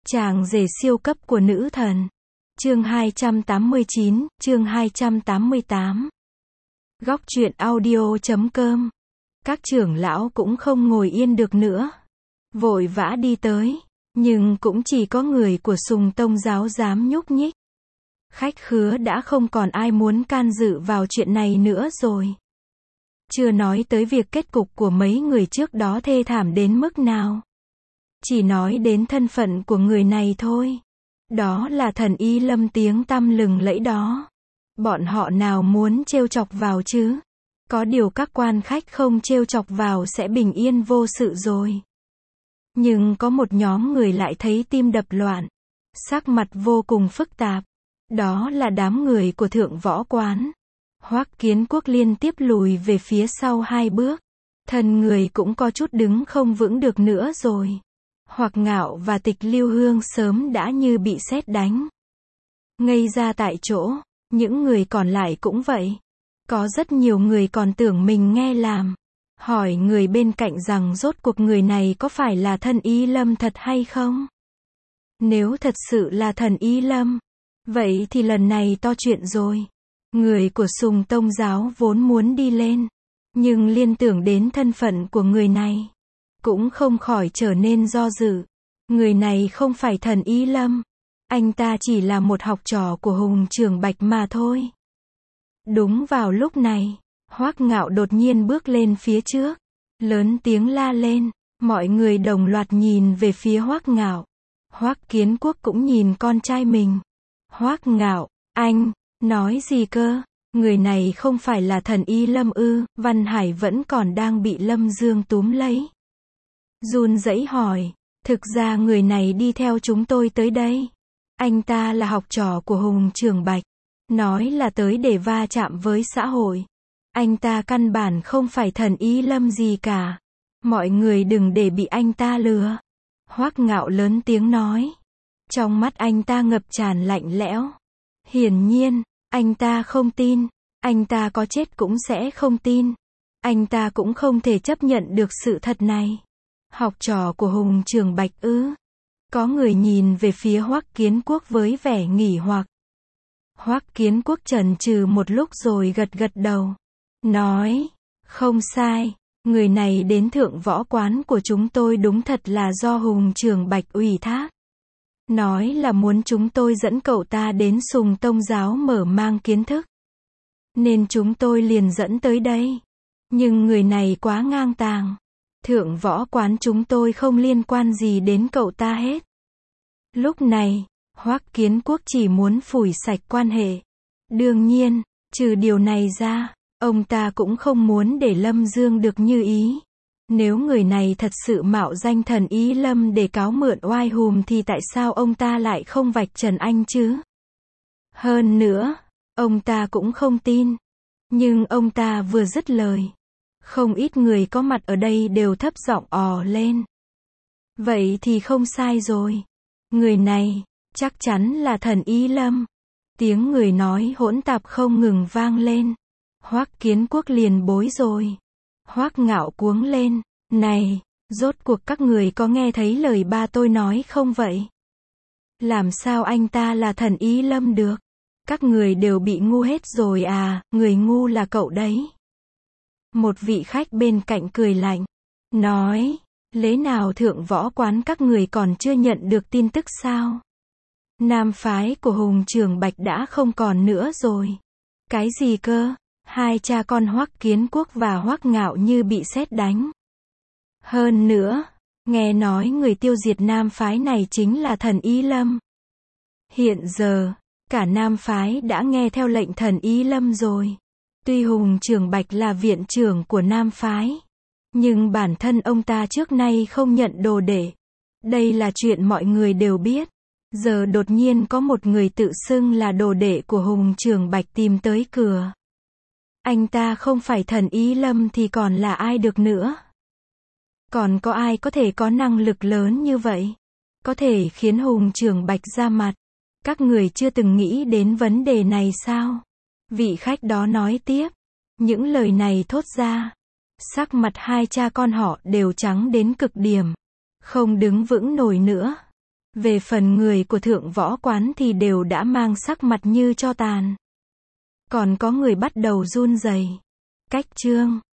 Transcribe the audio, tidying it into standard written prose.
Chàng rể siêu cấp của nữ thần. Chương 289, chương 288. Góc truyện audio.com. Các trưởng lão cũng không ngồi yên được nữa. Vội vã đi tới. Nhưng cũng chỉ có người của Sùng Tông giáo dám nhúc nhích. Khách khứa đã không còn ai muốn can dự vào chuyện này nữa rồi. Chưa nói tới việc kết cục của mấy người trước đó thê thảm đến mức nào. Chỉ nói đến thân phận của người này thôi. Đó là thần Y Lâm tiếng tăm lừng lẫy đó. Bọn họ nào muốn trêu chọc vào chứ? Có điều các quan khách không trêu chọc vào sẽ bình yên vô sự rồi. Nhưng có một nhóm người lại thấy tim đập loạn. Sắc mặt vô cùng phức tạp. Đó là đám người của Thượng Võ Quán. Hoắc Kiến Quốc liên tiếp lùi về phía sau 2 bước. Thân người cũng có chút đứng không vững được nữa rồi. Hoắc Ngạo và Tịch Lưu Hương sớm đã như bị sét đánh. Ngây ra tại chỗ, những người còn lại cũng vậy. Có rất nhiều người còn tưởng mình nghe lầm. Hỏi người bên cạnh rằng rốt cuộc người này có phải là thần Y Lâm thật hay không? Nếu thật sự là thần Y Lâm, vậy thì lần này to chuyện rồi. Người của Sùng Tông giáo vốn muốn đi lên, nhưng liên tưởng đến thân phận của người này, cũng không khỏi trở nên do dự. Người này không phải thần Y Lâm, anh ta chỉ là một học trò của Hùng Trường Bạch mà thôi. Đúng vào lúc này, Hoắc Ngạo đột nhiên bước lên phía trước, lớn tiếng la lên. Mọi người đồng loạt nhìn về phía Hoắc Ngạo. Hoắc Kiến Quốc cũng nhìn con trai mình. Hoắc Ngạo, anh nói gì cơ? Người này không phải là thần Y Lâm ư? Văn Hải vẫn còn đang bị Lâm Dương túm lấy. Run rẩy hỏi, thực ra người này đi theo chúng tôi tới đây. Anh ta là học trò của Hùng Trường Bạch. Nói là tới để va chạm với xã hội. Anh ta căn bản không phải thần Y Lâm gì cả. Mọi người đừng để bị anh ta lừa. Hoắc Ngạo lớn tiếng nói. Trong mắt anh ta ngập tràn lạnh lẽo. Hiển nhiên, anh ta không tin. Anh ta có chết cũng sẽ không tin. Anh ta cũng không thể chấp nhận được sự thật này. Học trò của Hùng Trường Bạch ư? Có người nhìn về phía Hoắc Kiến Quốc với vẻ nghỉ hoặc. Hoắc Kiến Quốc chần chừ một lúc rồi gật gật đầu. Nói, không sai, người này đến Thượng Võ Quán của chúng tôi đúng thật là do Hùng Trường Bạch ủy thác. Nói là muốn chúng tôi dẫn cậu ta đến Sùng Tông giáo mở mang kiến thức. Nên chúng tôi liền dẫn tới đây. Nhưng người này quá ngang tàng. Thượng Võ Quán chúng tôi không liên quan gì đến cậu ta hết. Lúc này, Hoắc Kiến Quốc chỉ muốn phủi sạch quan hệ. Đương nhiên, trừ điều này ra, ông ta cũng không muốn để Lâm Dương được như ý. Nếu người này thật sự mạo danh thần Y Lâm để cáo mượn oai hùm thì tại sao ông ta lại không vạch trần anh chứ? Hơn nữa, ông ta cũng không tin. Nhưng ông ta vừa dứt lời, không ít người có mặt ở đây đều thấp giọng ò lên. Vậy thì không sai rồi. Người này, chắc chắn là thần Y Lâm. Tiếng người nói hỗn tạp không ngừng vang lên. Hoắc Kiến Quốc liền bối rồi. Hoắc Ngạo cuống lên. Này, rốt cuộc các người có nghe thấy lời ba tôi nói không vậy? Làm sao anh ta là thần Y Lâm được? Các người đều bị ngu hết rồi à, người ngu là cậu đấy. Một vị khách bên cạnh cười lạnh. Nói, lẽ nào Thượng Võ Quán các người còn chưa nhận được tin tức sao? Nam phái của Hùng Trường Bạch đã không còn nữa rồi. Cái gì cơ? Hai cha con Hoắc Kiến Quốc và Hoắc Ngạo như bị sét đánh. Hơn nữa, nghe nói người tiêu diệt Nam phái này chính là thần Y Lâm. Hiện giờ, cả Nam phái đã nghe theo lệnh thần Y Lâm rồi. Tuy Hùng Trường Bạch là viện trưởng của Nam phái, nhưng bản thân ông ta trước nay không nhận đồ đệ. Đây là chuyện mọi người đều biết. Giờ đột nhiên có một người tự xưng là đồ đệ của Hùng Trường Bạch tìm tới cửa. Anh ta không phải thần Y Lâm thì còn là ai được nữa? Còn có ai có thể có năng lực lớn như vậy? Có thể khiến Hùng Trường Bạch ra mặt? Các người chưa từng nghĩ đến vấn đề này sao? Vị khách đó nói tiếp. Những lời này thốt ra, sắc mặt hai cha con họ đều trắng đến cực điểm. Không đứng vững nổi nữa. Về phần người của thượng võ quán thì đều đã mang sắc mặt như tro tàn. Còn có người bắt đầu run rẩy. Cách chương